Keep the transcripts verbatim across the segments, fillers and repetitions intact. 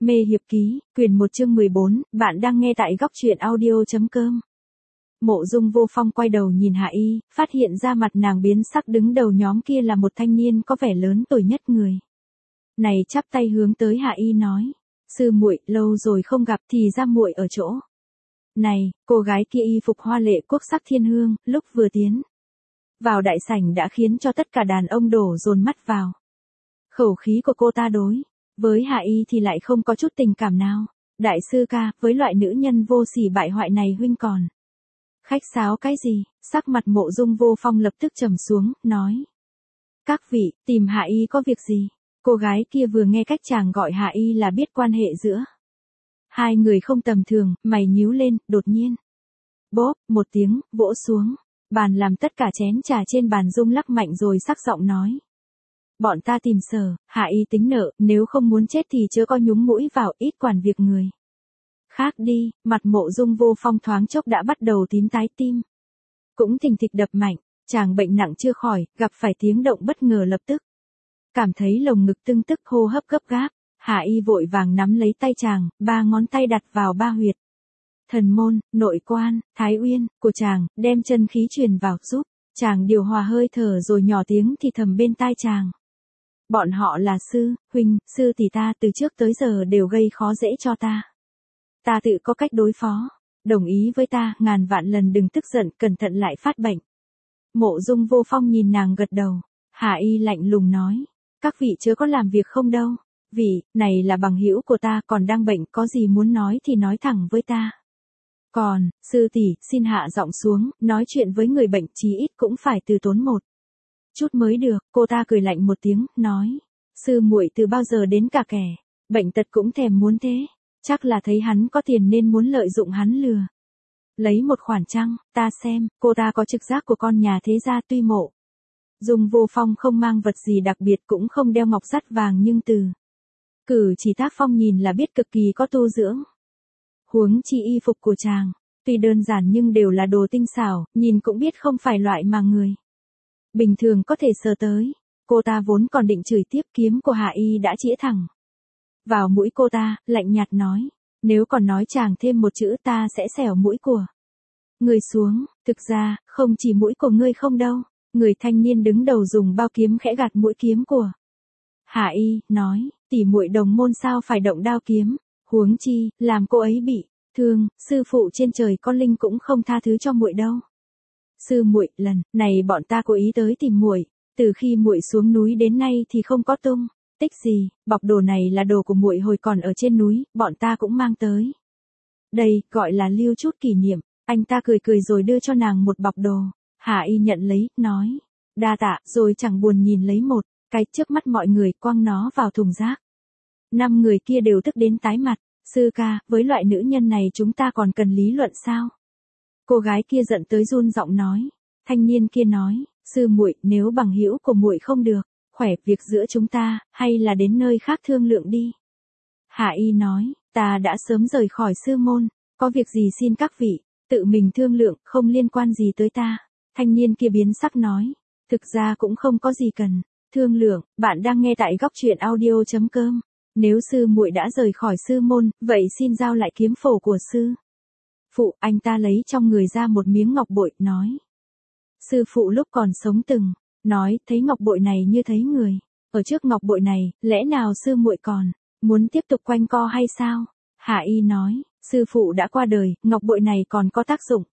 Mê hiệp ký, quyền một chương mười bốn, bạn đang nghe tại góc truyện audio.com. Mộ Dung Vô Phong quay đầu nhìn Hạ Y, phát hiện ra mặt nàng biến sắc, đứng đầu nhóm kia là một thanh niên có vẻ lớn tuổi nhất người. Này chắp tay hướng tới Hạ Y nói, sư muội, lâu rồi không gặp, thì ra muội ở chỗ này. Cô gái kia y phục hoa lệ quốc sắc thiên hương, lúc vừa tiến vào đại sảnh đã khiến cho tất cả đàn ông đổ dồn mắt vào. Khẩu khí của cô ta đối với Hạ Y thì lại không có chút tình cảm nào. Đại sư ca, với loại nữ nhân vô sỉ bại hoại này huynh còn khách sáo cái gì? Sắc mặt Mộ Dung Vô Phong lập tức trầm xuống, nói. Các vị, tìm Hạ Y có việc gì? Cô gái kia vừa nghe cách chàng gọi Hạ Y là biết quan hệ giữa hai người không tầm thường, mày nhíu lên, đột nhiên. Bốp, một tiếng, vỗ xuống. Bàn làm tất cả chén trà trên bàn rung lắc mạnh rồi sắc giọng nói. Bọn ta tìm Sở, Hạ Y tính nợ, nếu không muốn chết thì chớ có nhúng mũi vào, ít quản việc người khác đi. Mặt Mộ Dung Vô Phong thoáng chốc đã bắt đầu tím tái, tim cũng thình thịch đập mạnh. Chàng bệnh nặng chưa khỏi, gặp phải tiếng động bất ngờ lập tức cảm thấy lồng ngực tưng tức, hô hấp gấp gáp. Hạ Y vội vàng nắm lấy tay chàng, ba ngón tay đặt vào ba huyệt thần môn, nội quan, thái uyên của chàng, đem chân khí truyền vào, giúp chàng điều hòa hơi thở, rồi nhỏ tiếng thì thầm bên tai chàng. Bọn họ là sư, huynh, sư tỷ ta từ trước tới giờ đều gây khó dễ cho ta. Ta tự có cách đối phó. Đồng ý với ta, ngàn vạn lần đừng tức giận, cẩn thận lại phát bệnh. Mộ Dung Vô Phong nhìn nàng gật đầu. Hạ Y lạnh lùng nói. Các vị chớ có làm việc không đâu. Vị, này là bằng hữu của ta, còn đang bệnh, có gì muốn nói thì nói thẳng với ta. Còn, sư tỷ, xin hạ giọng xuống, nói chuyện với người bệnh chí ít cũng phải từ tốn một chút mới được. Cô ta cười lạnh một tiếng, nói. Sư muội từ bao giờ đến cả kẻ bệnh tật cũng thèm muốn thế. Chắc là thấy hắn có tiền nên muốn lợi dụng hắn lừa lấy một khoản chăng? Ta xem, cô ta có trực giác của con nhà thế gia. Tuy Mộ Dung Vô Phong không mang vật gì đặc biệt, cũng không đeo ngọc sắt vàng, nhưng từ cử chỉ tác phong nhìn là biết cực kỳ có tu dưỡng. Huống chi y phục của chàng, tuy đơn giản nhưng đều là đồ tinh xảo, nhìn cũng biết không phải loại mà người bình thường có thể sờ tới. Cô ta vốn còn định chửi tiếp, kiếm của Hạ Y đã chĩa thẳng vào mũi cô ta, lạnh nhạt nói. Nếu còn nói chàng thêm một chữ ta sẽ xẻo mũi của người xuống. Thực ra, không chỉ mũi của ngươi không đâu. Người thanh niên đứng đầu dùng bao kiếm khẽ gạt mũi kiếm của Hạ Y, nói. Tỷ muội đồng môn sao phải động đao kiếm. Huống chi, làm cô ấy bị thương, sư phụ trên trời con linh cũng không tha thứ cho muội đâu. Sư muội, lần này bọn ta cố ý tới tìm muội. Từ khi muội xuống núi đến nay thì không có tung tích gì. Bọc đồ này là đồ của muội hồi còn ở trên núi, bọn ta cũng mang tới đây, gọi là lưu chút kỷ niệm. Anh ta cười cười rồi đưa cho nàng một bọc đồ. Hạ Y nhận lấy, nói. Đa tạ, rồi chẳng buồn nhìn lấy một cái trước mắt mọi người, quăng nó vào thùng rác. Năm người kia đều tức đến tái mặt. Sư ca, với loại nữ nhân này chúng ta còn cần lý luận sao? Cô gái kia giận tới run giọng nói. Thanh niên kia nói. Sư muội, nếu bằng hữu của muội không được khỏe, việc giữa chúng ta, hay là đến nơi khác thương lượng đi. Hạ Y nói. Ta đã sớm rời khỏi sư môn, có việc gì xin các vị tự mình thương lượng, không liên quan gì tới ta. Thanh niên kia biến sắc nói. Thực ra cũng không có gì cần thương lượng. Bạn đang nghe tại góc truyện audio.com. Nếu sư muội đã rời khỏi sư môn, vậy xin giao lại kiếm phổ của sư phụ. Anh ta lấy trong người ra một miếng ngọc bội, nói. Sư phụ lúc còn sống từng nói, thấy ngọc bội này như thấy người. Ở trước ngọc bội này, lẽ nào sư muội còn muốn tiếp tục quanh co hay sao? Hạ Y nói. Sư phụ đã qua đời, ngọc bội này còn có tác dụng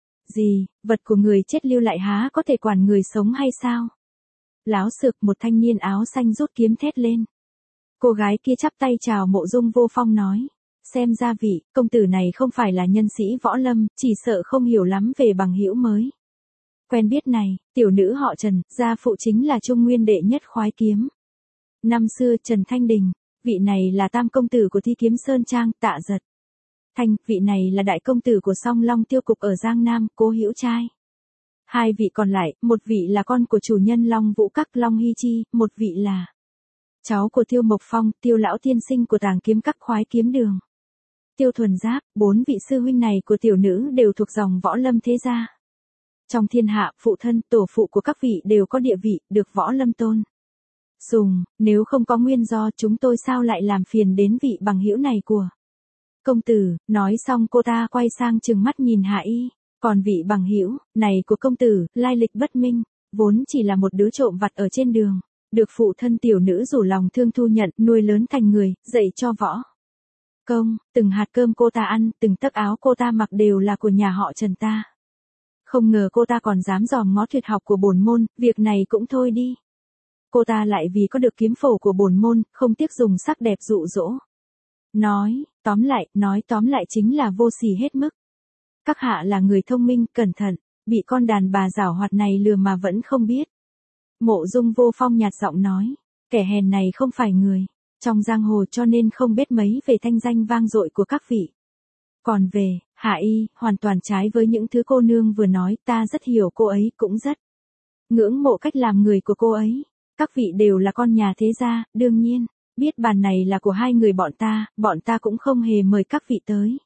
gì? Vật của người chết lưu lại há có thể quản người sống hay sao? Láo xược. Một thanh niên áo xanh rút kiếm thét lên. Cô gái kia chắp tay chào Mộ Dung Vô Phong, nói. Xem ra vị công tử này không phải là nhân sĩ võ lâm, chỉ sợ không hiểu lắm về bằng hữu mới quen biết này. Tiểu nữ họ Trần, gia phụ chính là Trung Nguyên đệ nhất khoái kiếm năm xưa, Trần Thanh Đình. Vị này là tam công tử của Thi Kiếm Sơn Trang, Tạ Giật Thanh. Vị này là đại công tử của Song Long Tiêu Cục ở Giang Nam, Cố Hữu Trai. Hai vị còn lại, một vị là con của chủ nhân Long Vũ Các, Long Hy Chi, một vị là cháu của Tiêu Mộc Phong, Tiêu lão tiên sinh của Tàng Kiếm Các khoái kiếm đường. Tiêu Thuần Giáp. Bốn vị sư huynh này của tiểu nữ đều thuộc dòng võ lâm thế gia. Trong thiên hạ, phụ thân, tổ phụ của các vị đều có địa vị, được võ lâm tôn Sùng, nếu không có nguyên do chúng tôi sao lại làm phiền đến vị bằng hữu này của công tử, nói xong cô ta quay sang trừng mắt nhìn Hạ Y, còn vị bằng hữu này của công tử, lai lịch bất minh, vốn chỉ là một đứa trộm vặt ở trên đường, được phụ thân tiểu nữ rủ lòng thương thu nhận, nuôi lớn thành người, dạy cho võ công, từng hạt cơm cô ta ăn, từng tấc áo cô ta mặc đều là của nhà họ Trần ta. Không ngờ cô ta còn dám dòm ngó tuyệt học của bổn môn, việc này cũng thôi đi. Cô ta lại vì có được kiếm phổ của bổn môn, không tiếc dùng sắc đẹp dụ dỗ. Nói, tóm lại, nói tóm lại chính là vô sỉ hết mức. Các hạ là người thông minh, cẩn thận, bị con đàn bà giảo hoạt này lừa mà vẫn không biết. Mộ Dung Vô Phong nhạt giọng nói, kẻ hèn này không phải người trong giang hồ cho nên không biết mấy về thanh danh vang dội của các vị. Còn về, Hạ Y, hoàn toàn trái với những thứ cô nương vừa nói, ta rất hiểu cô ấy, cũng rất ngưỡng mộ cách làm người của cô ấy. Các vị đều là con nhà thế gia, đương nhiên, biết bàn này là của hai người bọn ta, bọn ta cũng không hề mời các vị tới.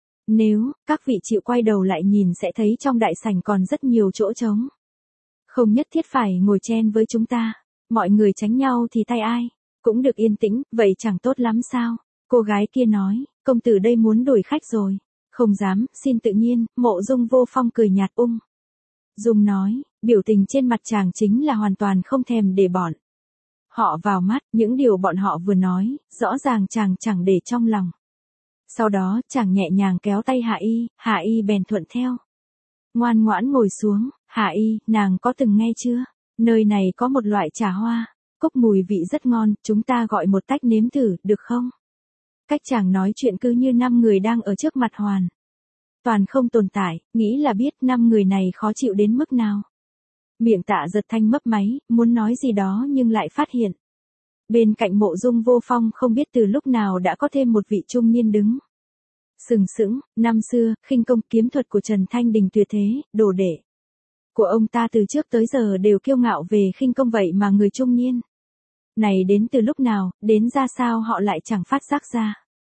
Nếu, các vị chịu quay đầu lại nhìn sẽ thấy trong đại sảnh còn rất nhiều chỗ trống. Không nhất thiết phải ngồi chen với chúng ta, mọi người tránh nhau thì tay ai cũng được yên tĩnh, vậy chẳng tốt lắm sao? Cô gái kia nói, công tử đây muốn đuổi khách rồi. Không dám, xin tự nhiên, Mộ Dung Vô Phong cười nhạt ung dung nói, biểu tình trên mặt chàng chính là hoàn toàn không thèm để bọn họ vào mắt, những điều bọn họ vừa nói, rõ ràng chàng chẳng để trong lòng. Sau đó, chàng nhẹ nhàng kéo tay Hạ Y, Hạ Y bèn thuận theo. Ngoan ngoãn ngồi xuống, Hạ Y, nàng có từng nghe chưa? Nơi này có một loại trà hoa, cốc mùi vị rất ngon, chúng ta gọi một tách nếm thử, được không? Cách chàng nói chuyện cứ như năm người đang ở trước mặt hoàn toàn không tồn tại, nghĩ là biết năm người này khó chịu đến mức nào. Miệng Tạ Giật Thanh mấp máy, muốn nói gì đó nhưng lại phát hiện. Bên cạnh Mộ Dung Vô Phong không biết từ lúc nào đã có thêm một vị trung niên đứng. Sừng sững, năm xưa, khinh công kiếm thuật của Trần Thanh Đình tuyệt thế, đồ đệ của ông ta từ trước tới giờ đều kiêu ngạo về khinh công, vậy mà người trung niên này đến từ lúc nào, đến ra sao họ lại chẳng phát giác ra.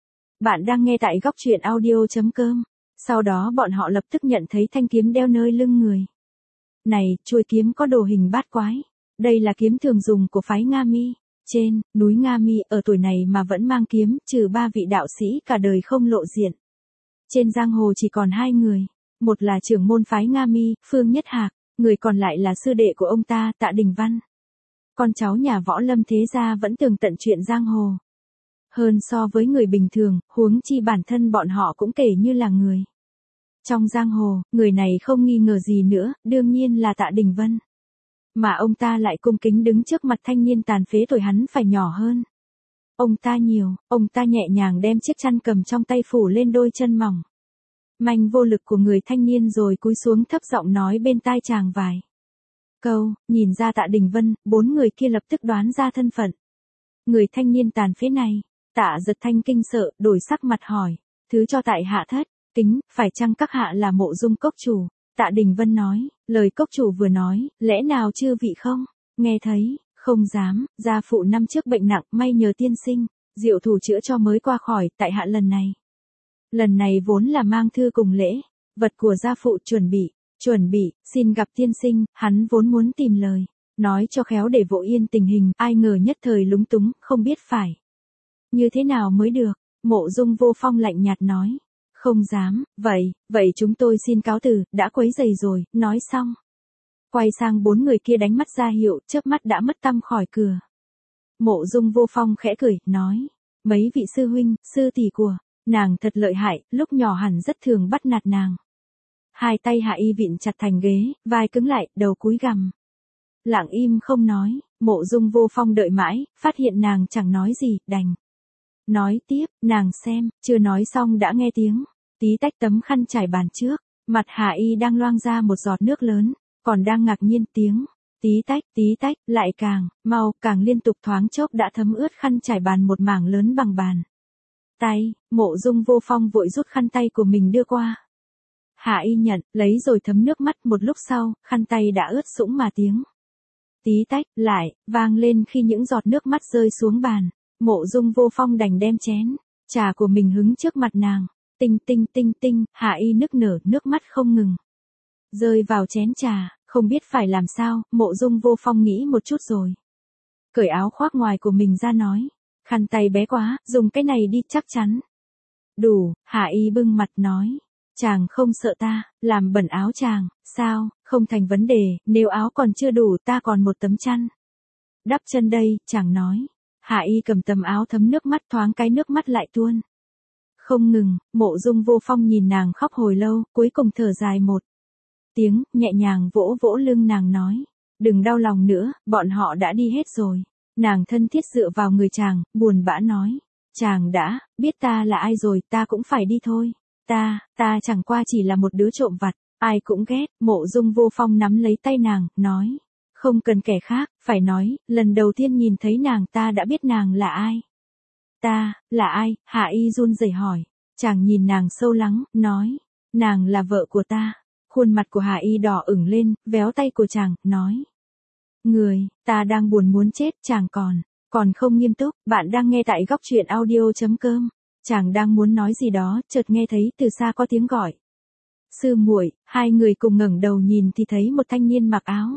Bạn đang nghe tại góc truyện audio chấm com. Sau đó bọn họ lập tức nhận thấy thanh kiếm đeo nơi lưng người này, chuôi kiếm có đồ hình bát quái. Đây là kiếm thường dùng của phái Nga Mi. Trên núi Nga Mi, ở tuổi này mà vẫn mang kiếm, trừ ba vị đạo sĩ cả đời không lộ diện. Trên giang hồ chỉ còn hai người, một là trưởng môn phái Nga Mi, Phương Nhất Hạc, người còn lại là sư đệ của ông ta, Tạ Đình Văn. Con cháu nhà võ lâm thế gia vẫn tường tận chuyện giang hồ hơn so với người bình thường, huống chi bản thân bọn họ cũng kể như là người trong giang hồ, người này không nghi ngờ gì nữa, đương nhiên là Tạ Đình Vân. Mà ông ta lại cung kính đứng trước mặt thanh niên tàn phế tuổi hắn phải nhỏ hơn ông ta nhiều, ông ta nhẹ nhàng đem chiếc chăn cầm trong tay phủ lên đôi chân mỏng manh vô lực của người thanh niên rồi cúi xuống thấp giọng nói bên tai chàng vài câu. Nhìn ra Tạ Đình Vân, bốn người kia lập tức đoán ra thân phận người thanh niên tàn phế này. Tạ Giật Thanh kinh sợ, đổi sắc mặt hỏi, thứ cho tại hạ thất kính, phải chăng các hạ là Mộ Dung cốc chủ? Tạ Đình Vân nói, lời cốc chủ vừa nói, lẽ nào chư vị không nghe thấy? Không dám, gia phụ năm trước bệnh nặng, may nhờ tiên sinh diệu thủ chữa cho mới qua khỏi. Tại hạ lần này lần này vốn là mang thư cùng lễ vật của gia phụ, chuẩn bị chuẩn bị xin gặp tiên sinh. Hắn vốn muốn tìm lời nói cho khéo để vỗ yên tình hình, ai ngờ nhất thời lúng túng, không biết phải như thế nào mới được. Mộ Dung Vô Phong lạnh nhạt nói, không dám, vậy, vậy chúng tôi xin cáo từ, đã quấy rầy rồi. Nói xong, quay sang bốn người kia đánh mắt ra hiệu, chớp mắt đã mất tăm khỏi cửa. Mộ Dung Vô Phong khẽ cười, nói, mấy vị sư huynh, sư tỷ của nàng thật lợi hại, lúc nhỏ hẳn rất thường bắt nạt nàng. Hai tay Hạ Y vịn chặt thành ghế, vai cứng lại, đầu cúi gằm lặng im không nói. Mộ Dung Vô Phong đợi mãi, phát hiện nàng chẳng nói gì, đành nói tiếp, nàng xem, chưa nói xong đã nghe tiếng tí tách tấm khăn trải bàn trước, mặt Hạ Y đang loang ra một giọt nước lớn, còn đang ngạc nhiên, tiếng tí tách, tí tách, lại càng mau, càng liên tục, thoáng chốc đã thấm ướt khăn trải bàn một mảng lớn bằng bàn tay. Mộ Dung Vô Phong vội rút khăn tay của mình đưa qua. Hạ Y nhận, lấy rồi thấm nước mắt, một lúc sau, khăn tay đã ướt sũng mà tiếng tí tách lại vang lên khi những giọt nước mắt rơi xuống bàn. Mộ Dung Vô Phong đành đem chén trà của mình hứng trước mặt nàng. Tinh tinh tinh tinh, Hạ Y nức nở, nước mắt không ngừng rơi vào chén trà, không biết phải làm sao. Mộ Dung Vô Phong nghĩ một chút rồi cởi áo khoác ngoài của mình ra nói. Khăn tay bé quá, dùng cái này đi chắc chắn. Đủ, Hạ Y bưng mặt nói. Chàng không sợ ta, làm bẩn áo chàng, sao, không thành vấn đề, nếu áo còn chưa đủ ta còn một tấm chăn. Đắp chân đây, chàng nói. Hạ Y cầm tấm áo thấm nước mắt thoáng cái nước mắt lại tuôn. Không ngừng, Mộ Dung Vô Phong nhìn nàng khóc hồi lâu, cuối cùng thở dài một tiếng, nhẹ nhàng vỗ vỗ lưng nàng nói. Đừng đau lòng nữa, bọn họ đã đi hết rồi. Nàng thân thiết dựa vào người chàng, buồn bã nói. Chàng đã, biết ta là ai rồi, ta cũng phải đi thôi. Ta, ta chẳng qua chỉ là một đứa trộm vặt, ai cũng ghét. Mộ Dung Vô Phong nắm lấy tay nàng, nói. Không cần kẻ khác, phải nói, lần đầu tiên nhìn thấy nàng ta đã biết nàng là ai. Ta, là ai? Hạ Y run rẩy hỏi. Chàng nhìn nàng sâu lắng, nói. Nàng là vợ của ta. Khuôn mặt của Hạ Y đỏ ửng lên, véo tay của chàng, nói. Người, ta đang buồn muốn chết, chàng còn, còn không nghiêm túc. Bạn đang nghe tại góc truyện audio chấm com. Chàng đang muốn nói gì đó, chợt nghe thấy từ xa có tiếng gọi. Sư muội. Hai người cùng ngẩng đầu nhìn thì thấy một thanh niên mặc áo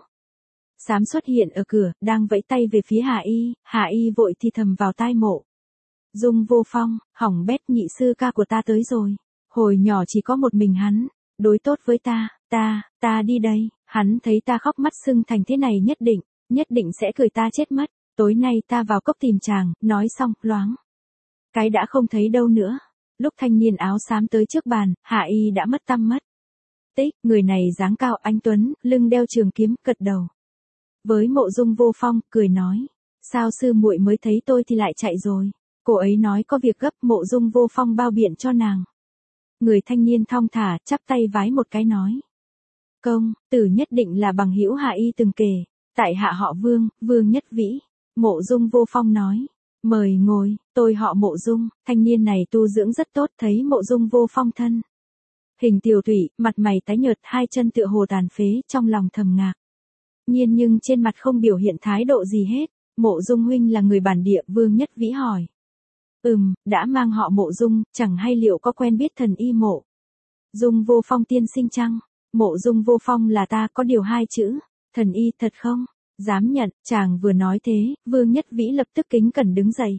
xám xuất hiện ở cửa, đang vẫy tay về phía Hạ Y. Hạ Y vội thì thầm vào tai Mộ Dung Vô Phong, hỏng bét, nhị sư ca của ta tới rồi. Hồi nhỏ chỉ có một mình hắn, đối tốt với ta, ta, ta đi đây. Hắn thấy ta khóc mắt sưng thành thế này nhất định, nhất định sẽ cười ta chết mất. Tối nay ta vào cốc tìm chàng, nói xong, loáng cái đã không thấy đâu nữa. Lúc thanh niên áo xám tới trước bàn, Hạ Y đã mất tăm mất tích. Người này dáng cao anh tuấn, lưng đeo trường kiếm, cật đầu với Mộ Dung Vô Phong, cười nói. Sao sư muội mới thấy tôi thì lại chạy rồi? Cô ấy nói có việc gấp. Mộ Dung Vô Phong bao biện cho nàng. Người thanh niên thong thả, chắp tay vái một cái nói. Công, tử nhất định là bằng hữu Hạ Y từng kể. Tại hạ họ Vương, Vương Nhất Vĩ. Mộ Dung Vô Phong nói. Mời ngồi, tôi họ Mộ Dung. Thanh niên này tu dưỡng rất tốt, thấy Mộ Dung Vô Phong thân hình tiều tụy, mặt mày tái nhợt, hai chân tựa hồ tàn phế, trong lòng thầm ngạc nhiên nhưng trên mặt không biểu hiện thái độ gì hết. Mộ Dung huynh là người bản địa? Vương Nhất Vĩ hỏi. Ừm, đã mang họ Mộ Dung, chẳng hay liệu có quen biết thần y Mộ Dung Vô Phong tiên sinh chăng? Mộ Dung Vô Phong là ta, có điều hai chữ, thần y, thật không? Dám nhận. Chàng vừa nói thế, Vương Nhất Vĩ lập tức kính cẩn đứng dậy.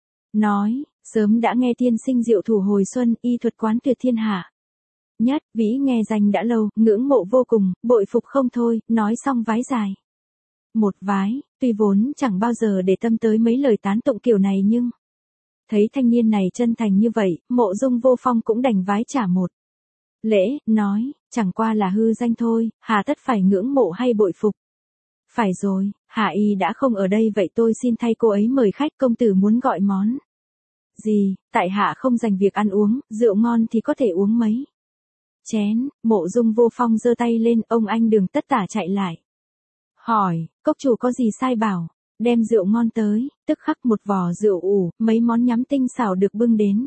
Nói, sớm đã nghe tiên sinh diệu thủ hồi xuân, y thuật quán tuyệt thiên hạ nhất. Vĩ nghe danh đã lâu, ngưỡng mộ vô cùng, bội phục không thôi. Nói xong vái dài một vái, tuy vốn chẳng bao giờ để tâm tới mấy lời tán tụng kiểu này nhưng thấy thanh niên này chân thành như vậy, Mộ Dung Vô Phong cũng đành vái trả một lễ, nói, chẳng qua là hư danh thôi, hà tất phải ngưỡng mộ hay bội phục. Phải rồi, Hạ Y đã không ở đây, vậy tôi xin thay cô ấy mời khách. Công tử muốn gọi món gì? Tại hạ không dành việc ăn uống, rượu ngon thì có thể uống mấy chén. Mộ Dung Vô Phong giơ tay lên, ông anh Đường tất tả chạy lại hỏi, cốc chủ có gì sai bảo, đem rượu ngon tới. Tức khắc một vò rượu ủ, mấy món nhắm tinh xảo được bưng đến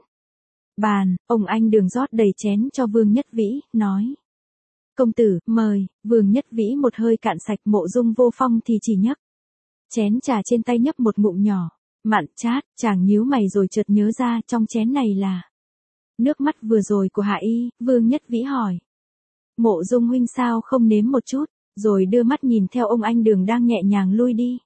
bàn. Ông anh Đường rót đầy chén cho Vương Nhất Vĩ, nói. Công tử, mời. Vương Nhất Vĩ một hơi cạn sạch. Mộ Dung Vô Phong thì chỉ nhấc chén trà trên tay nhấp một ngụm nhỏ, mặn chát. Chàng nhíu mày rồi chợt nhớ ra trong chén này là nước mắt vừa rồi của Hạ Y. Vương Nhất Vĩ hỏi. Mộ Dung huynh sao không nếm một chút? Rồi đưa mắt nhìn theo ông anh Đường đang nhẹ nhàng lui đi.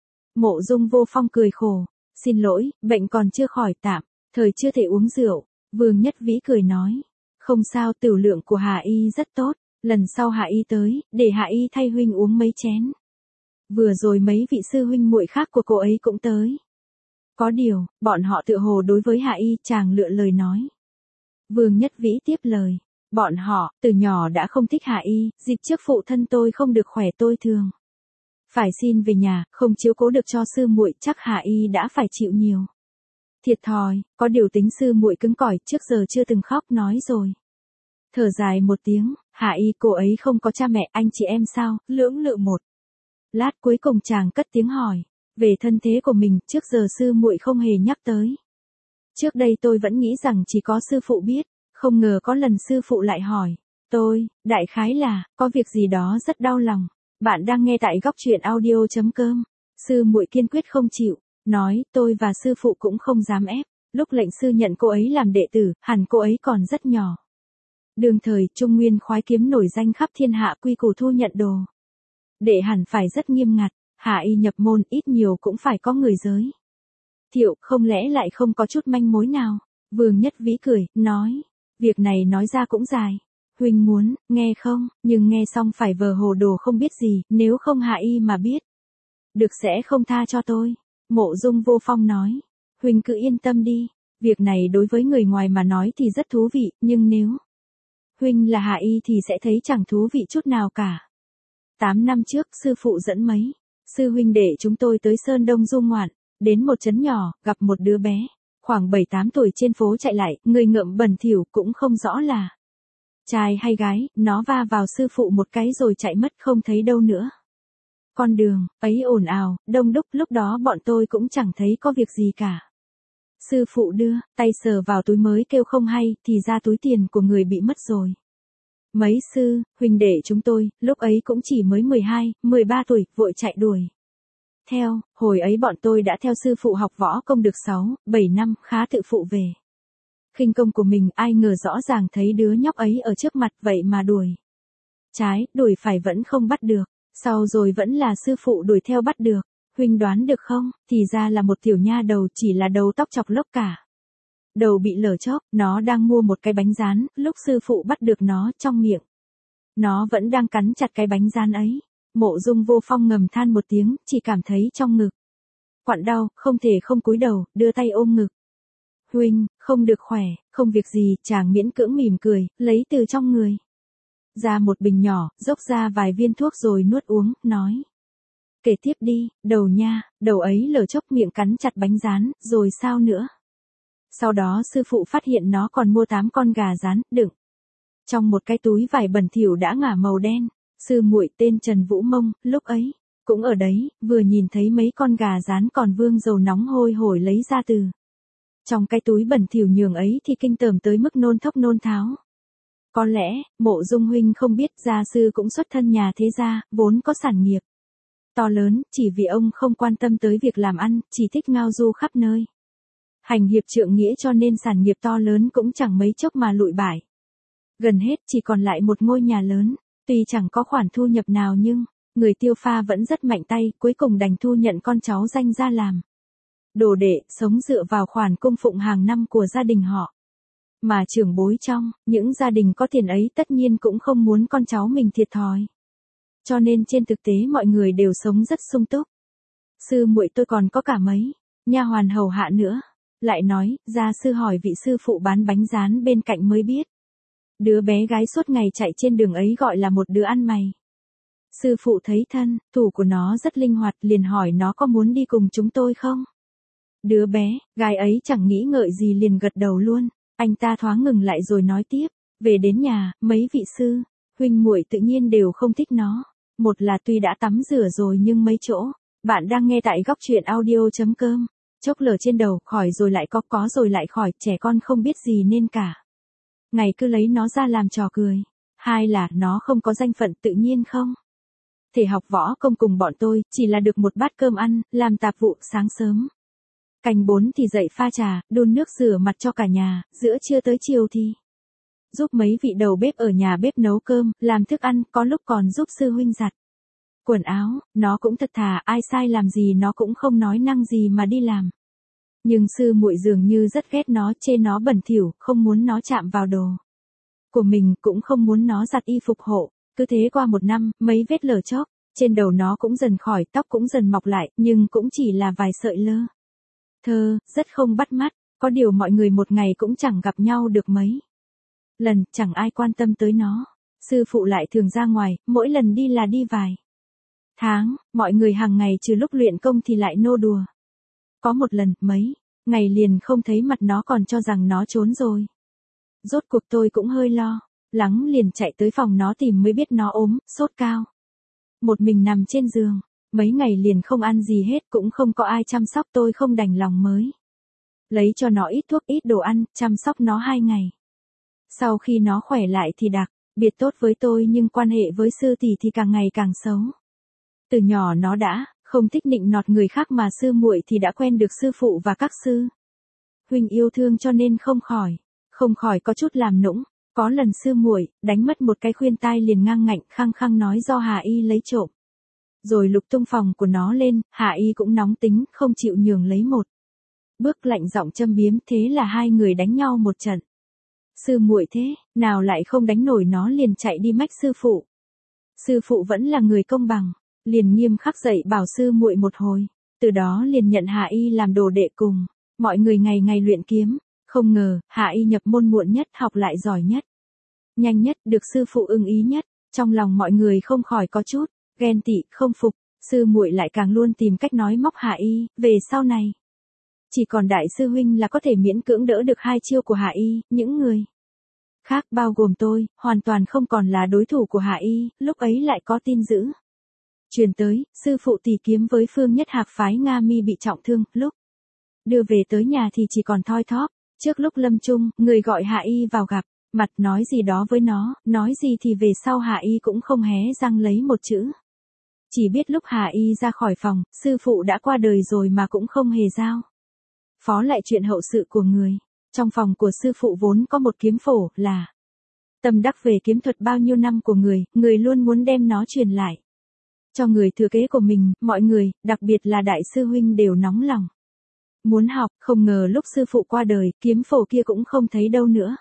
Mộ Dung Vô Phong cười khổ. Xin lỗi, bệnh còn chưa khỏi, tạm thời chưa thể uống rượu. Vương Nhất Vĩ cười nói. Không sao, tửu lượng của Hạ Y rất tốt. Lần sau Hạ Y tới, để Hạ Y thay huynh uống mấy chén. Vừa rồi mấy vị sư huynh muội khác của cô ấy cũng tới. Có điều, bọn họ tựa hồ đối với Hạ Y. Chàng lựa lời nói. Vương Nhất Vĩ tiếp lời. Bọn họ, từ nhỏ đã không thích Hạ Y. Dịp trước phụ thân tôi không được khỏe, tôi thường phải xin về nhà, không chiếu cố được cho sư muội. Chắc Hạ Y đã phải chịu nhiều thiệt thòi. Có điều tính sư muội cứng cỏi, trước giờ chưa từng khóc, nói rồi thở dài một tiếng. Hạ Y, cô ấy không có cha mẹ, anh chị em sao? Lưỡng lự một lát, cuối cùng chàng cất tiếng hỏi về thân thế của mình. Trước giờ sư muội không hề nhắc tới. Trước đây tôi vẫn nghĩ rằng chỉ có sư phụ biết, không ngờ có lần sư phụ lại hỏi tôi. Đại khái là có việc gì đó rất đau lòng. Bạn đang nghe tại góc truyện audio chấm com. Sư muội kiên quyết không chịu, nói tôi và sư phụ cũng không dám ép. Lúc lệnh sư nhận cô ấy làm đệ tử, hẳn cô ấy còn rất nhỏ. Đương thời Trung Nguyên khoái kiếm nổi danh khắp thiên hạ, quy củ thu nhận đồ đệ hẳn phải rất nghiêm ngặt. Hà Y nhập môn ít nhiều cũng phải có người giới thiệu, không lẽ lại không có chút manh mối nào? Vương Nhất Vĩ cười, nói, việc này nói ra cũng dài. Huynh muốn, nghe không, nhưng nghe xong phải vờ hồ đồ không biết gì, nếu không Hà Y mà biết được sẽ không tha cho tôi. Mộ Dung Vô Phong nói, Huynh cứ yên tâm đi, việc này đối với người ngoài mà nói thì rất thú vị, nhưng nếu Huynh là Hà Y thì sẽ thấy chẳng thú vị chút nào cả. Tám năm trước, sư phụ dẫn mấy sư huynh đệ chúng tôi tới Sơn Đông du ngoạn, đến một trấn nhỏ, gặp một đứa bé, khoảng bảy tám tuổi trên phố chạy lại, người ngợm bẩn thỉu cũng không rõ là trai hay gái, nó va vào sư phụ một cái rồi chạy mất không thấy đâu nữa. Con đường ấy ồn ào, đông đúc, lúc đó bọn tôi cũng chẳng thấy có việc gì cả. Sư phụ đưa tay sờ vào túi mới kêu không hay, thì ra túi tiền của người bị mất rồi. Mấy sư huynh đệ chúng tôi, lúc ấy cũng chỉ mới mười hai, mười ba tuổi, vội chạy đuổi theo, hồi ấy bọn tôi đã theo sư phụ học võ công được sáu, bảy năm, khá tự phụ về khinh công của mình, ai ngờ rõ ràng thấy đứa nhóc ấy ở trước mặt vậy mà đuổi trái, đuổi phải vẫn không bắt được, sau rồi vẫn là sư phụ đuổi theo bắt được. Huynh đoán được không, thì ra là một tiểu nha đầu, chỉ là đầu tóc chọc lốc cả. Đầu bị lở chóp, nó đang mua một cái bánh rán, lúc sư phụ bắt được nó trong miệng. Nó vẫn đang cắn chặt cái bánh rán ấy. Mộ Dung Vô Phong ngầm than một tiếng, chỉ cảm thấy trong ngực quặn đau, không thể không cúi đầu, đưa tay ôm ngực. Huynh, không được khỏe, không việc gì, chàng miễn cưỡng mỉm cười, lấy từ trong người ra một bình nhỏ, dốc ra vài viên thuốc rồi nuốt uống, nói. Kể tiếp đi, đầu nha, đầu ấy lở chốc miệng cắn chặt bánh rán, rồi sao nữa? Sau đó sư phụ phát hiện nó còn mua tám con gà rán, đựng trong một cái túi vải bẩn thỉu đã ngả màu đen. Sư muội tên Trần Vũ Mông, lúc ấy cũng ở đấy, vừa nhìn thấy mấy con gà rán còn vương dầu nóng hôi hổi lấy ra từ trong cái túi bẩn thỉu nhường ấy thì kinh tởm tới mức nôn thốc nôn tháo. Có lẽ, Mộ Dung huynh không biết, gia sư cũng xuất thân nhà thế gia, vốn có sản nghiệp to lớn, chỉ vì ông không quan tâm tới việc làm ăn, chỉ thích ngao du khắp nơi. Hành hiệp trượng nghĩa cho nên sản nghiệp to lớn cũng chẳng mấy chốc mà lụi bại. Gần hết chỉ còn lại một ngôi nhà lớn, tuy chẳng có khoản thu nhập nào nhưng, người Tiêu Pha vẫn rất mạnh tay, cuối cùng đành thu nhận con cháu danh ra làm đồ đệ, sống dựa vào khoản cung phụng hàng năm của gia đình họ. Mà trưởng bối trong, những gia đình có tiền ấy tất nhiên cũng không muốn con cháu mình thiệt thòi. Cho nên trên thực tế mọi người đều sống rất sung túc. Sư muội tôi còn có cả mấy nha hoàn hầu hạ nữa. Lại nói, gia sư hỏi vị sư phụ bán bánh rán bên cạnh mới biết. Đứa bé gái suốt ngày chạy trên đường ấy gọi là một đứa ăn mày. Sư phụ thấy thân, thủ của nó rất linh hoạt, liền hỏi nó có muốn đi cùng chúng tôi không? Đứa bé gái ấy chẳng nghĩ ngợi gì liền gật đầu luôn. Anh ta thoáng ngừng lại rồi nói tiếp, về đến nhà, mấy vị sư huynh muội tự nhiên đều không thích nó. Một là tuy đã tắm rửa rồi nhưng mấy chỗ. Bạn đang nghe tại góc truyện audio.com. Chốc lở trên đầu, khỏi rồi lại có, có rồi lại khỏi, trẻ con không biết gì nên cả ngày cứ lấy nó ra làm trò cười. Hai là nó không có danh phận, tự nhiên không thể học võ công cùng bọn tôi, chỉ là được một bát cơm ăn, làm tạp vụ sáng sớm. Canh bốn thì dậy pha trà, đun nước rửa mặt cho cả nhà, giữa trưa tới chiều thì giúp mấy vị đầu bếp ở nhà bếp nấu cơm, làm thức ăn, có lúc còn giúp sư huynh giặt quần áo. Nó cũng thật thà, ai sai làm gì nó cũng không nói năng gì mà đi làm. Nhưng sư muội dường như rất ghét nó, chê nó bẩn thỉu, không muốn nó chạm vào đồ của mình, cũng không muốn nó giặt y phục hộ. Cứ thế qua một năm, mấy vết lở chóp trên đầu nó cũng dần khỏi, tóc cũng dần mọc lại, nhưng cũng chỉ là vài sợi lơ thơ, rất không bắt mắt. Có điều mọi người một ngày cũng chẳng gặp nhau được mấy lần, chẳng ai quan tâm tới nó. Sư phụ lại thường ra ngoài, mỗi lần đi là đi vài tháng, mọi người hàng ngày trừ lúc luyện công thì lại nô đùa. Có một lần, mấy ngày liền không thấy mặt nó, còn cho rằng nó trốn rồi. Rốt cuộc tôi cũng hơi lo lắng, liền chạy tới phòng nó tìm mới biết nó ốm, sốt cao. Một mình nằm trên giường, mấy ngày liền không ăn gì hết, cũng không có ai chăm sóc, tôi không đành lòng mới lấy cho nó ít thuốc ít đồ ăn, chăm sóc nó hai ngày. Sau khi nó khỏe lại thì đặc biệt tốt với tôi, nhưng quan hệ với sư tỷ thì càng ngày càng xấu. Từ nhỏ nó đã không thích nịnh nọt người khác, mà sư muội thì đã quen được sư phụ và các sư huynh yêu thương, cho nên không khỏi không khỏi có chút làm nũng. Có lần sư muội đánh mất một cái khuyên tai liền ngang ngạnh khăng khăng nói do Hà Y lấy trộm Rồi lục tung phòng của nó lên, Hạ Y cũng nóng tính, không chịu nhường lấy một bước, lạnh giọng châm biếm, thế là hai người đánh nhau một trận. Sư muội thế, nào lại không đánh nổi nó, liền chạy đi mách sư phụ. Sư phụ vẫn là người công bằng, liền nghiêm khắc dạy bảo sư muội một hồi, từ đó liền nhận Hạ Y làm đồ đệ cùng, mọi người ngày ngày luyện kiếm, không ngờ, Hạ Y nhập môn muộn nhất, học lại giỏi nhất, nhanh nhất, được sư phụ ưng ý nhất, trong lòng mọi người không khỏi có chút ghen tị, không phục, sư muội lại càng luôn tìm cách nói móc Hạ Y, về sau này chỉ còn đại sư huynh là có thể miễn cưỡng đỡ được hai chiêu của Hạ Y, những người khác bao gồm tôi, hoàn toàn không còn là đối thủ của Hạ Y, lúc ấy lại có tin dữ truyền tới, sư phụ tỷ kiếm với Phương Nhất Hạc phái Nga Mi bị trọng thương, lúc đưa về tới nhà thì chỉ còn thoi thóp, trước lúc lâm chung, người gọi Hạ Y vào gặp, mặt nói gì đó với nó, nói gì thì về sau Hạ Y cũng không hé răng lấy một chữ. Chỉ biết lúc Hạ Y ra khỏi phòng, sư phụ đã qua đời rồi mà cũng không hề giao phó lại chuyện hậu sự của người. Trong phòng của sư phụ vốn có một kiếm phổ, là tâm đắc về kiếm thuật bao nhiêu năm của người, người luôn muốn đem nó truyền lại cho người thừa kế của mình, mọi người, đặc biệt là đại sư huynh đều nóng lòng muốn học, không ngờ lúc sư phụ qua đời, kiếm phổ kia cũng không thấy đâu nữa.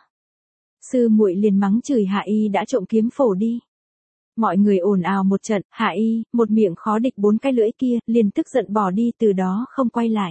Sư muội liền mắng chửi Hạ Y đã trộm kiếm phổ đi. Mọi người ồn ào một trận, Hạ Y, một miệng khó địch bốn cái lưỡi kia, liền tức giận bỏ đi, từ đó không quay lại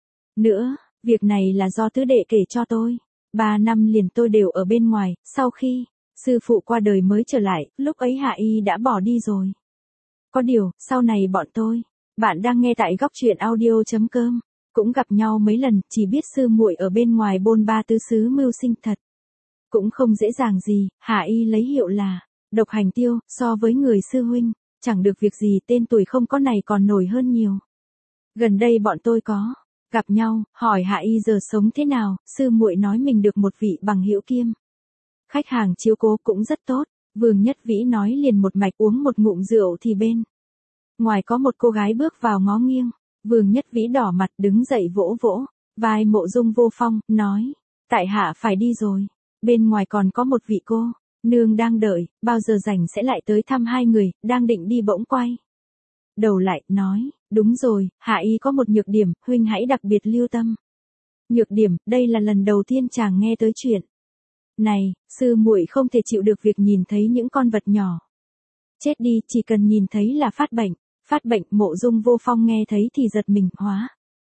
nữa. Việc này là do tứ đệ kể cho tôi. Ba năm liền tôi đều ở bên ngoài, sau khi sư phụ qua đời mới trở lại, lúc ấy Hạ Y đã bỏ đi rồi. Có điều, sau này bọn tôi, bạn đang nghe tại góc truyện audio.com, cũng gặp nhau mấy lần, chỉ biết sư muội ở bên ngoài bôn ba tứ xứ mưu sinh thật cũng không dễ dàng gì. Hạ Y lấy hiệu là Độc Hành Tiêu, so với người sư huynh, chẳng được việc gì, tên tuổi không có này còn nổi hơn nhiều. Gần đây bọn tôi có gặp nhau, hỏi Hạ Y giờ sống thế nào, sư muội nói mình được một vị bằng hữu kiêm khách hàng chiếu cố cũng rất tốt. Vương Nhất Vĩ nói liền một mạch uống một ngụm rượu thì bên ngoài có một cô gái bước vào ngó nghiêng. Vương Nhất Vĩ đỏ mặt đứng dậy vỗ vỗ vai Mộ Dung Vô Phong, nói, tại hạ phải đi rồi, bên ngoài còn có một vị cô nương đang đợi, bao giờ rảnh sẽ lại tới thăm hai người. Đang định đi bỗng quay đầu lại, nói, đúng rồi, Hạ Y có một nhược điểm, huynh hãy đặc biệt lưu tâm. Nhược điểm, đây là lần đầu tiên chàng nghe tới chuyện này. Sư muội không thể chịu được việc nhìn thấy những con vật nhỏ chết đi, chỉ cần nhìn thấy là phát bệnh. Phát bệnh. Mộ Dung Vô Phong nghe thấy thì giật mình, hóa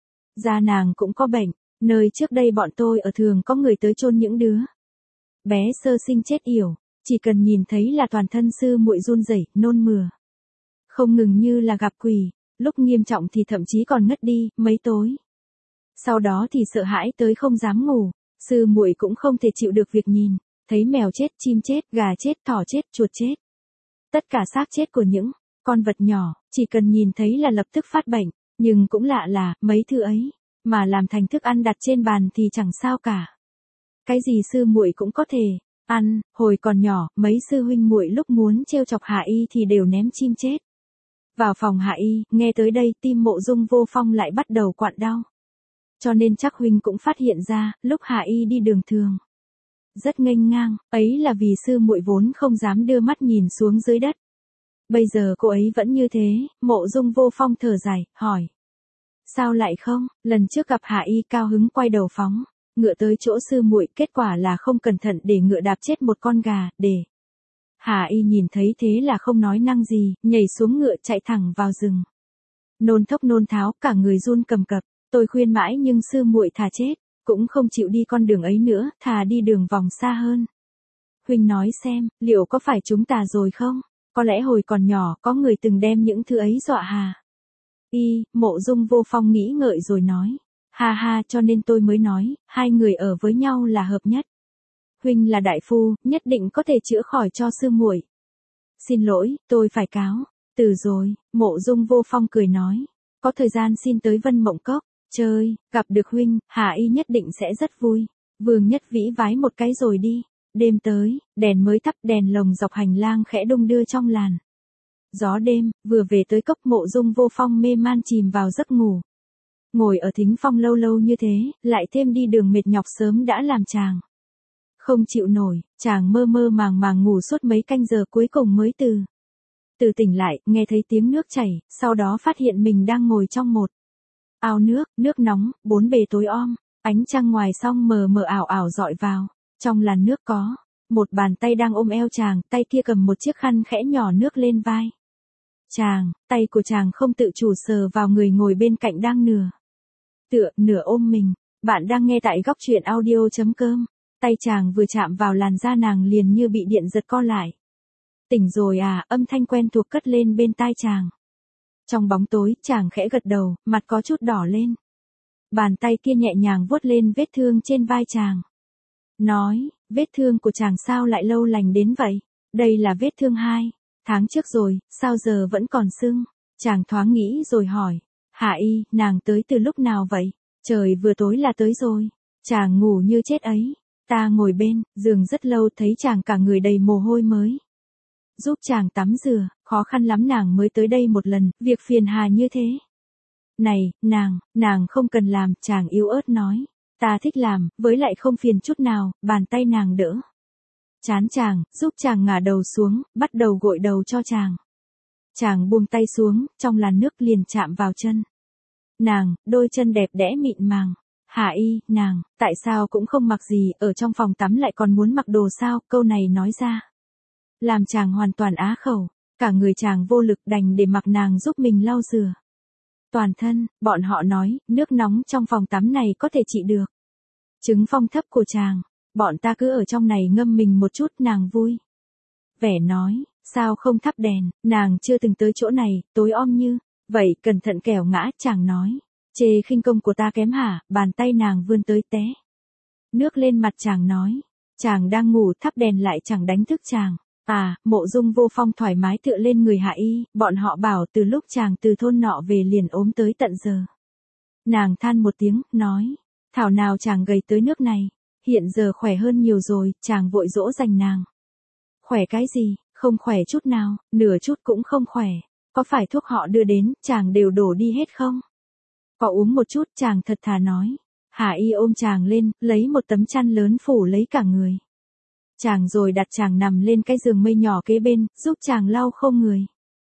ra nàng cũng có bệnh. Nơi trước đây bọn tôi ở thường có người tới chôn những đứa bé sơ sinh chết yểu, chỉ cần nhìn thấy là toàn thân sư muội run rẩy, nôn mửa không ngừng như là gặp quỷ, lúc nghiêm trọng thì thậm chí còn ngất đi. Mấy tối sau đó thì sợ hãi tới không dám ngủ. Sư muội cũng không thể chịu được việc nhìn thấy mèo chết, chim chết, gà chết, thỏ chết, chuột chết, tất cả xác chết của những con vật nhỏ, chỉ cần nhìn thấy là lập tức phát bệnh. Nhưng cũng lạ là, mấy thứ ấy mà làm thành thức ăn đặt trên bàn thì chẳng sao cả. Cái gì sư muội cũng có thể ăn. Hồi còn nhỏ, mấy sư huynh muội lúc muốn trêu chọc Hạ Y thì đều ném chim chết vào phòng Hạ Y. Nghe tới đây, tim Mộ Dung Vô Phong lại bắt đầu quặn đau. Cho nên chắc huynh cũng phát hiện ra, lúc Hạ Y đi đường thường rất nghênh ngang, ấy là vì sư muội vốn không dám đưa mắt nhìn xuống dưới đất. Bây giờ cô ấy vẫn như thế. Mộ Dung Vô Phong thở dài, hỏi, sao lại không? Lần trước gặp Hạ Y cao hứng quay đầu phóng ngựa tới chỗ sư muội, kết quả là không cẩn thận để ngựa đạp chết một con gà. Để Hạ Y nhìn thấy thế là không nói năng gì, nhảy xuống ngựa chạy thẳng vào rừng. Nôn thốc nôn tháo, cả người run cầm cập. Tôi khuyên mãi nhưng sư muội thà chết cũng không chịu đi con đường ấy nữa, thà đi đường vòng xa hơn. Huynh nói xem, liệu có phải chúng ta rồi không? Có lẽ hồi còn nhỏ có người từng đem những thứ ấy dọa Hà Y. Mộ Dung Vô Phong nghĩ ngợi rồi nói, ha ha, cho nên tôi mới nói, hai người ở với nhau là hợp nhất. Huynh là đại phu, nhất định có thể chữa khỏi cho sư muội. Xin lỗi, tôi phải cáo từ rồi. Mộ Dung Vô Phong cười nói, có thời gian xin tới Vân Mộng Cốc chơi, gặp được huynh, Hạ Y nhất định sẽ rất vui. Vương Nhất Vĩ vái một cái rồi đi. Đêm tới, đèn mới thắp, đèn lồng dọc hành lang khẽ đung đưa trong làn gió đêm. Vừa về tới cốc, Mộ Dung Vô Phong mê man chìm vào giấc ngủ. Ngồi ở thính phong lâu lâu như thế, lại thêm đi đường mệt nhọc sớm đã làm chàng không chịu nổi. Chàng mơ mơ màng màng ngủ suốt mấy canh giờ, cuối cùng mới từ Từ tỉnh lại, nghe thấy tiếng nước chảy, sau đó phát hiện mình đang ngồi trong một ao nước, nước nóng, bốn bề tối om, ánh trăng ngoài song mờ mờ ảo ảo dọi vào. Trong làn nước có một bàn tay đang ôm eo chàng, tay kia cầm một chiếc khăn khẽ nhỏ nước lên vai chàng, tay của chàng không tự chủ sờ vào người ngồi bên cạnh đang nửa tựa, nửa ôm mình. Bạn đang nghe tại góc truyện audio.com. Tay chàng vừa chạm vào làn da nàng liền như bị điện giật co lại. Tỉnh rồi à, âm thanh quen thuộc cất lên bên tai chàng. Trong bóng tối, chàng khẽ gật đầu, mặt có chút đỏ lên. Bàn tay kia nhẹ nhàng vuốt lên vết thương trên vai chàng. Nói, vết thương của chàng sao lại lâu lành đến vậy? Đây là vết thương hai tháng trước rồi, sao giờ vẫn còn sưng? Chàng thoáng nghĩ rồi hỏi. Hạ Y, nàng tới từ lúc nào vậy? Trời vừa tối là tới rồi. Chàng ngủ như chết ấy. Ta ngồi bên giường rất lâu thấy chàng cả người đầy mồ hôi mới giúp chàng tắm rửa, khó khăn lắm nàng mới tới đây một lần, việc phiền hà như thế. Này, nàng, nàng không cần làm, chàng yếu ớt nói. Ta thích làm, với lại không phiền chút nào, bàn tay nàng đỡ chán chàng, giúp chàng ngả đầu xuống, bắt đầu gội đầu cho chàng. Chàng buông tay xuống, trong làn nước liền chạm vào chân nàng, đôi chân đẹp đẽ mịn màng. Hạ Y, nàng, tại sao cũng không mặc gì, ở trong phòng tắm lại còn muốn mặc đồ sao? Câu này nói ra làm chàng hoàn toàn á khẩu, cả người chàng vô lực đành để mặc nàng giúp mình lau rửa toàn thân. Bọn họ nói, nước nóng trong phòng tắm này có thể trị được chứng phong thấp của chàng. Bọn ta cứ ở trong này ngâm mình một chút, nàng vui vẻ nói. Sao không thắp đèn, nàng chưa từng tới chỗ này, tối om như vậy, cẩn thận kẻo ngã. Chàng nói, chê khinh công của ta kém hả? Bàn tay nàng vươn tới té nước lên mặt chàng nói. Chàng đang ngủ, thắp đèn lại chẳng đánh thức chàng. À, Mộ Dung Vô Phong thoải mái tựa lên người Hạ Y, bọn họ bảo từ lúc chàng từ thôn nọ về liền ốm tới tận giờ. Nàng than một tiếng, nói, thảo nào chàng gầy tới nước này, hiện giờ khỏe hơn nhiều rồi. Chàng vội dỗ dành nàng. Khỏe cái gì, không khỏe chút nào, nửa chút cũng không khỏe. Có phải thuốc họ đưa đến, chàng đều đổ đi hết không? Có uống một chút, chàng thật thà nói. Hạ Y ôm chàng lên, lấy một tấm chăn lớn phủ lấy cả người chàng rồi đặt chàng nằm lên cái giường mây nhỏ kế bên, giúp chàng lau khô người.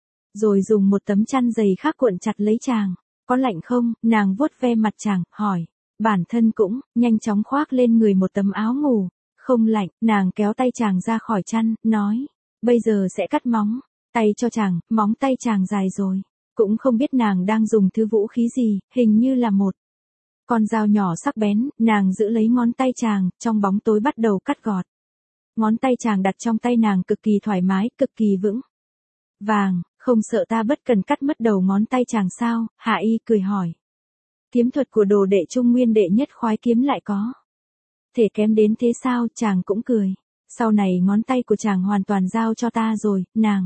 Rồi dùng một tấm chăn dày khác cuộn chặt lấy chàng. Có lạnh không? Nàng vuốt ve mặt chàng, hỏi. Bản thân cũng, nhanh chóng khoác lên người một tấm áo ngủ. Không lạnh, nàng kéo tay chàng ra khỏi chăn, nói. Bây giờ sẽ cắt móng tay cho chàng, móng tay chàng dài rồi. Cũng không biết nàng đang dùng thứ vũ khí gì, hình như là một con dao nhỏ sắc bén. Nàng giữ lấy ngón tay chàng, trong bóng tối bắt đầu cắt gọt. Ngón tay chàng đặt trong tay nàng cực kỳ thoải mái, cực kỳ vững vàng. Không sợ ta bất cần cắt mất đầu ngón tay chàng sao? Hạ Y cười hỏi. Kiếm thuật của đồ đệ Trung Nguyên đệ nhất khoái kiếm lại có thể kém đến thế sao? Chàng cũng cười. Sau này ngón tay của chàng hoàn toàn giao cho ta rồi, nàng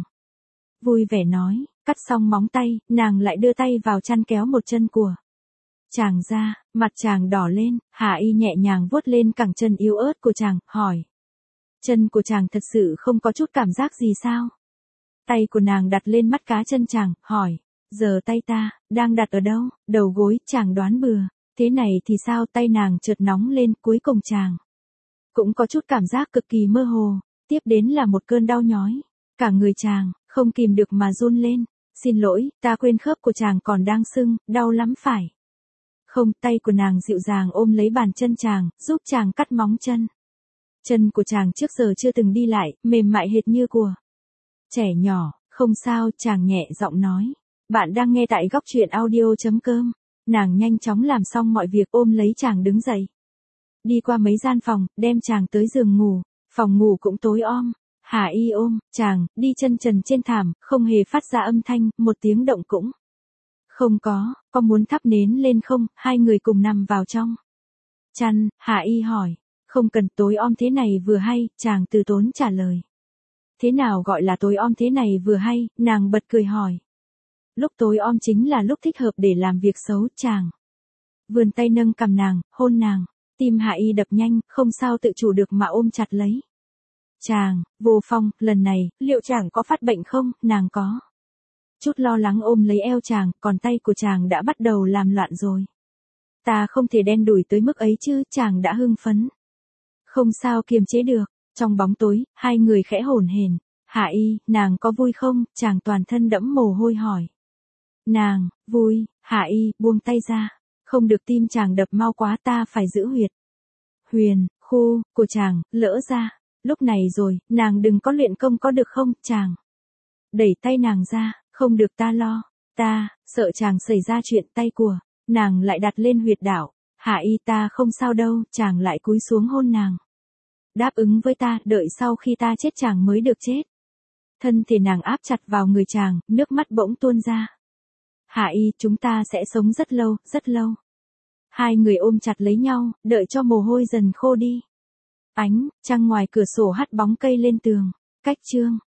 vui vẻ nói. Cắt xong móng tay, nàng lại đưa tay vào chăn kéo một chân của chàng ra. Mặt chàng đỏ lên. Hạ Y nhẹ nhàng vuốt lên cẳng chân yếu ớt của chàng, hỏi. Chân của chàng thật sự không có chút cảm giác gì sao? Tay của nàng đặt lên mắt cá chân chàng, hỏi. Giờ tay ta, đang đặt ở đâu? Đầu gối. Chàng đoán bừa. Thế này thì sao? Tay nàng chợt nóng lên, cuối cùng chàng cũng có chút cảm giác cực kỳ mơ hồ. Tiếp đến là một cơn đau nhói. Cả người chàng không kìm được mà run lên. Xin lỗi, ta quên khớp của chàng còn đang sưng, đau lắm phải không? Tay của nàng dịu dàng ôm lấy bàn chân chàng, giúp chàng cắt móng chân. Chân của chàng trước giờ chưa từng đi lại, mềm mại hệt như của trẻ nhỏ. Không sao, chàng nhẹ giọng nói. Bạn đang nghe tại góc truyện audio.com. Nàng nhanh chóng làm xong mọi việc, ôm lấy chàng đứng dậy. Đi qua mấy gian phòng, đem chàng tới giường ngủ. Phòng ngủ cũng tối om. Hạ Y ôm chàng, đi chân trần trên thảm, không hề phát ra âm thanh, một tiếng động cũng không có. Có muốn thắp nến lên không? Hai người cùng nằm vào trong chăn. Hạ Y hỏi. Không cần, tối om thế này vừa hay. Chàng từ tốn trả lời. Thế nào gọi là tối om thế này vừa hay? Nàng bật cười hỏi. Lúc tối om chính là lúc thích hợp để làm việc xấu. Chàng vươn tay nâng cằm nàng, hôn nàng. Tim Hạ Y đập nhanh, không sao tự chủ được mà ôm chặt lấy chàng. Vô Phong, lần này, liệu chàng có phát bệnh không? Nàng có chút lo lắng ôm lấy eo chàng, còn tay của chàng đã bắt đầu làm loạn rồi. Ta không thể đen đủi tới mức ấy chứ. Chàng đã hưng phấn không sao kiềm chế được. Trong bóng tối, hai người khẽ hổn hển. Hạ Y, nàng có vui không? Chàng toàn thân đẫm mồ hôi hỏi. Nàng, vui, Hạ Y, buông tay ra. Không được, tim chàng đập mau quá, ta phải giữ huyệt. Huyền, khu, của chàng, lỡ ra. Lúc này rồi, nàng đừng có luyện công có được không, chàng. Đẩy tay nàng ra, không được, ta lo. Ta, sợ chàng xảy ra chuyện, tay của nàng lại đặt lên huyệt đạo. Hạ Y, ta không sao đâu, chàng lại cúi xuống hôn nàng. Đáp ứng với ta, đợi sau khi ta chết chàng mới được chết. Thân thể nàng áp chặt vào người chàng, nước mắt bỗng tuôn ra. Hạ Y, chúng ta sẽ sống rất lâu, rất lâu. Hai người ôm chặt lấy nhau, đợi cho mồ hôi dần khô đi. Ánh trăng ngoài cửa sổ hắt bóng cây lên tường. Cách chương